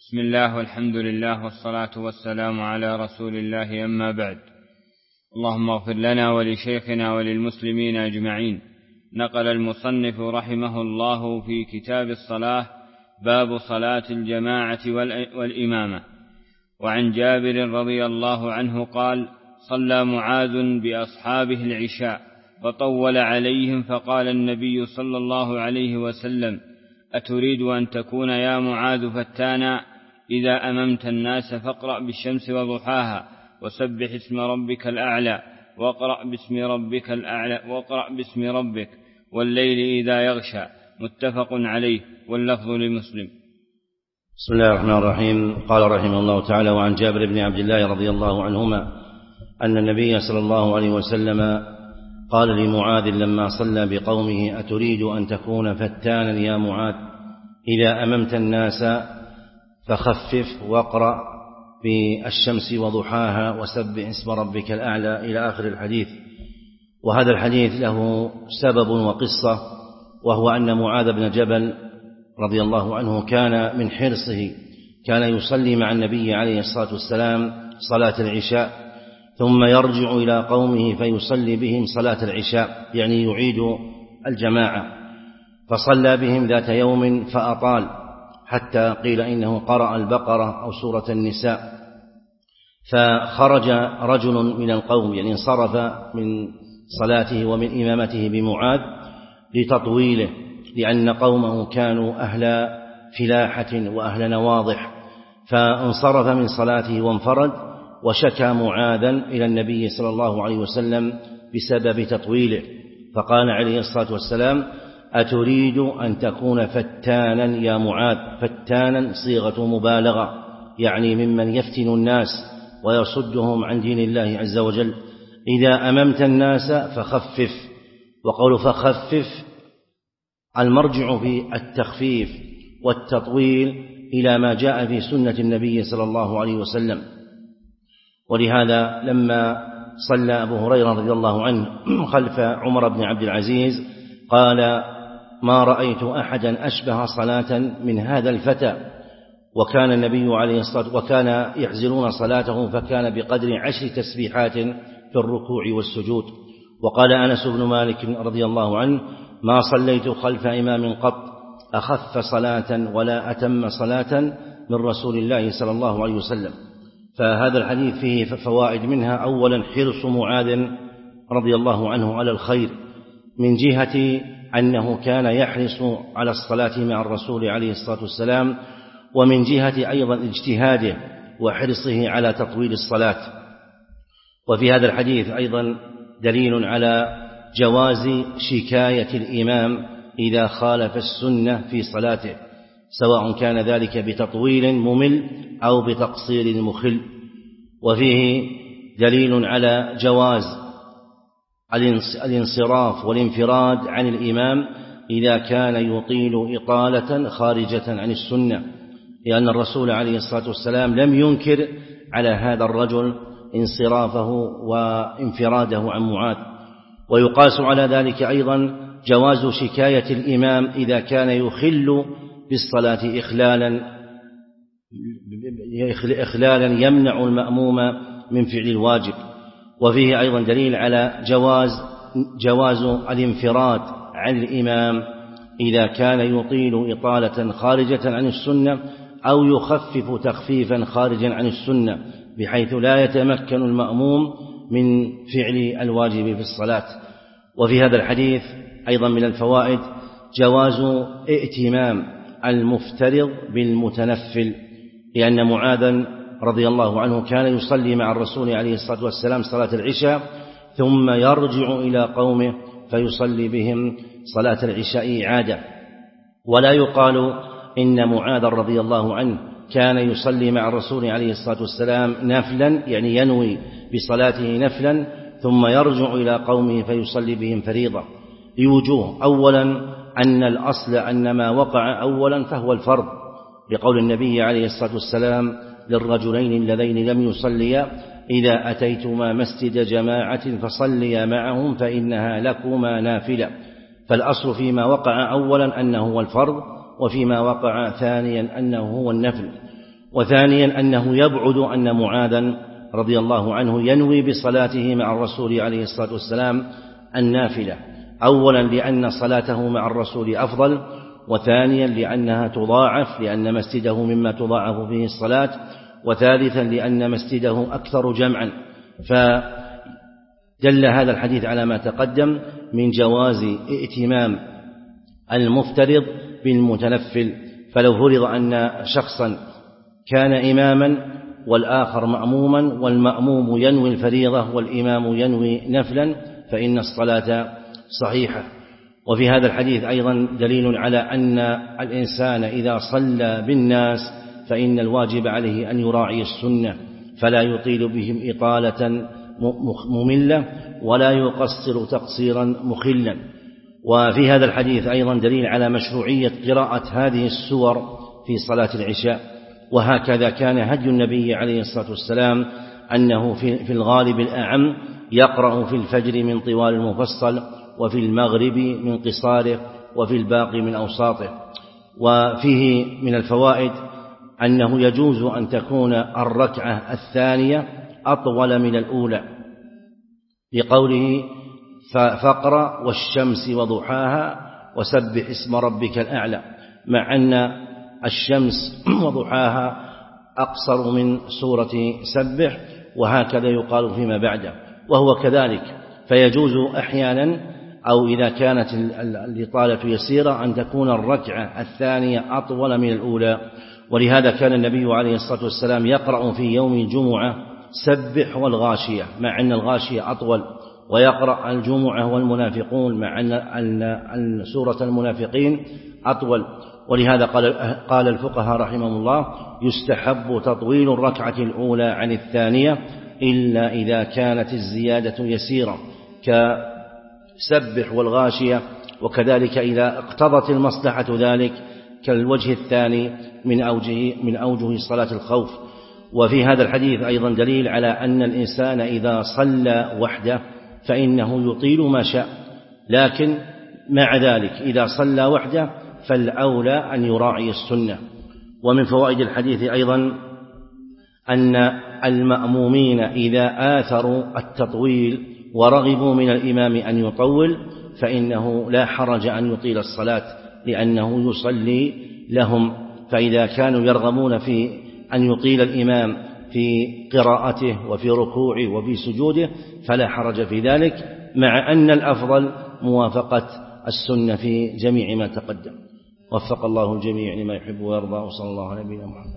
بسم الله والحمد لله والصلاة والسلام على رسول الله، أما بعد. اللهم اغفر لنا ولشيخنا وللمسلمين أجمعين. نقل المصنف رحمه الله في كتاب الصلاة باب صلاة الجماعة والإمامة. وعن جابر رضي الله عنه قال: صلى معاذ بأصحابه العشاء فطول عليهم، فقال النبي صلى الله عليه وسلم: أتريد أن تكون يا معاذ فتانا؟ إذا أممت الناس فاقرأ بالشمس وضحاها، وسبح اسم ربك الأعلى، واقرأ باسم ربك والليل إذا يغشى. متفق عليه، واللفظ لمسلم. بسم الله الرحمن الرحيم. قال رحمه الله تعالى: وعن جابر بن عبد الله رضي الله عنهما أن النبي صلى الله عليه وسلم قال لمعاذ لما صلى بقومه: أتريد أن تكون فتانا يا معاذ؟ إذا أممت الناس فخفف واقرأ بالشمس وضحاها وسبح اسم ربك الأعلى، إلى آخر الحديث. وهذا الحديث له سبب وقصة، وهو أن معاذ بن جبل رضي الله عنه كان من حرصه، كان يصلي مع النبي عليه الصلاة والسلام صلاة العشاء، ثم يرجع إلى قومه فيصلي بهم صلاة العشاء، يعني يعيد الجماعة. فصلى بهم ذات يوم فأطال، حتى قيل إنه قرأ البقرة أو سورة النساء. فخرج رجل من القوم، يعني انصرف من صلاته ومن إمامته بمعاذ لتطويله، لأن قومه كانوا أهل فلاحة وأهل نواضح، فانصرف من صلاته وانفرد، وشكى معاذا إلى النبي صلى الله عليه وسلم بسبب تطويله. فقال عليه الصلاة والسلام: أتريد أن تكون فتانا يا معاذ؟ فتانا صيغة مبالغة، يعني ممن يفتن الناس ويصدهم عن دين الله عز وجل. إذا أممت الناس فخفف. وقول فخفف المرجع في التخفيف والتطويل إلى ما جاء في سنة النبي صلى الله عليه وسلم. ولهذا لما صلى أبو هريرة رضي الله عنه خلف عمر بن عبد العزيز قال: ما رأيت أحدا أشبه صلاة من هذا الفتى. وكان النبي عليه الصلاة وكان يحزلون صلاته، فكان بقدر 10 تسبيحات في الركوع والسجود. وقال أنس بن مالك رضي الله عنه: ما صليت خلف إمام قط أخف صلاة ولا أتم صلاة من رسول الله صلى الله عليه وسلم. فهذا الحديث فيه فوائد، منها أولا حرص معاذ رضي الله عنه على الخير، من جهة أنه كان يحرص على الصلاة مع الرسول عليه الصلاة والسلام، ومن جهة أيضا اجتهاده وحرصه على تطويل الصلاة. وفي هذا الحديث أيضا دليل على جواز شكاية الإمام إذا خالف السنة في صلاته، سواء كان ذلك بتطويل ممل أو بتقصير مخل. وفيه دليل على جواز الانصراف والانفراد عن الإمام إذا كان يطيل إطالة خارجة عن السنة، لأن الرسول عليه الصلاة والسلام لم ينكر على هذا الرجل انصرافه وانفراده عن معاذ. ويقاس على ذلك أيضا جواز شكاية الإمام إذا كان يخل بالصلاة إخلالا يمنع المأموم من فعل الواجب. وفيه أيضا دليل على جواز الانفراد عن الإمام إذا كان يطيل إطالة خارجة عن السنة، أو يخفف تخفيفا خارجا عن السنة، بحيث لا يتمكن المأموم من فعل الواجب في الصلاة. وفي هذا الحديث أيضا من الفوائد جواز ائتمام المفترض بالمتنفل، لأن معاذا رضي الله عنه كان يصلي مع الرسول عليه الصلاة والسلام صلاة العشاء، ثم يرجع إلى قومه فيصلي بهم صلاة العشاء إعادة. ولا يقال إن معاذ رضي الله عنه كان يصلي مع الرسول عليه الصلاة والسلام نفلا، يعني ينوي بصلاته نفلا ثم يرجع إلى قومه فيصلي بهم فريضة، لوجوه: أولا أن الأصل أن ما وقع أولا فهو الفرض، لقول النبي عليه الصلاة والسلام للرجلين اللذين لم يصليا: إذا أتيتما مسجد جماعة فصليا معهم فإنها لكما نافلة. فالأصل فيما وقع أولا أنه هو الفرض، وفيما وقع ثانيا أنه هو النفل. وثانيا أنه يبعد أن معاذا رضي الله عنه ينوي بصلاته مع الرسول عليه الصلاة والسلام النافلة، أولا لأن صلاته مع الرسول أفضل، وثانيا لأنها تضاعف لأن مسجده مما تضاعف فيه الصلاة، وثالثا لأن مسجده أكثر جمعا. فدل هذا الحديث على ما تقدم من جواز ائتمام المفترض بالمتنفل. فلو فرض أن شخصا كان إماما والآخر مأموما، والمأموم ينوي الفريضة والإمام ينوي نفلا، فإن الصلاة صحيحة. وفي هذا الحديث أيضا دليل على أن الإنسان إذا صلى بالناس فإن الواجب عليه أن يراعي السنة، فلا يطيل بهم إطالة مملة ولا يقصر تقصيرا مخلا. وفي هذا الحديث أيضا دليل على مشروعية قراءة هذه السور في صلاة العشاء، وهكذا كان هدي النبي عليه الصلاة والسلام أنه في الغالب الأعم يقرأ في الفجر من طوال المفصل، وفي المغرب من قصاره، وفي الباقي من أوساطه. وفيه من الفوائد أنه يجوز أن تكون الركعة الثانية أطول من الأولى، لقوله فاقرأ والشمس وضحاها وسبح اسم ربك الأعلى، مع أن الشمس وضحاها أقصر من سورة سبح، وهكذا يقال فيما بعده، وهو كذلك. فيجوز أحيانا أو إذا كانت الإطالة يسيرة أن تكون الركعة الثانية أطول من الأولى. ولهذا كان النبي عليه الصلاة والسلام يقرأ في يوم الجمعة سبح والغاشية، مع أن الغاشية أطول، ويقرأ الجمعة والمنافقون، مع أن سورة المنافقين أطول. ولهذا قال الفقهاء رحمهم الله يستحب تطويل الركعة الأولى عن الثانية إلا إذا كانت الزيادة يسيرة كسبح والغاشية، وكذلك إذا اقتضت المصلحة ذلك كالوجه الثاني من أوجه صلاة الخوف. وفي هذا الحديث أيضا دليل على أن الإنسان إذا صلى وحده فإنه يطيل ما شاء، لكن مع ذلك إذا صلى وحده فالأولى أن يراعي السنة. ومن فوائد الحديث أيضا أن المأمومين إذا آثروا التطويل ورغبوا من الإمام أن يطول فإنه لا حرج أن يطيل الصلاة، لأنه يصلي لهم. فإذا كانوا يرغبون في أن يطيل الإمام في قراءته وفي ركوعه وفي سجوده فلا حرج في ذلك، مع أن الأفضل موافقة السنة في جميع ما تقدم. وفق الله الجميع لما يحب ويرضى، وصلى الله على نبينا محمد.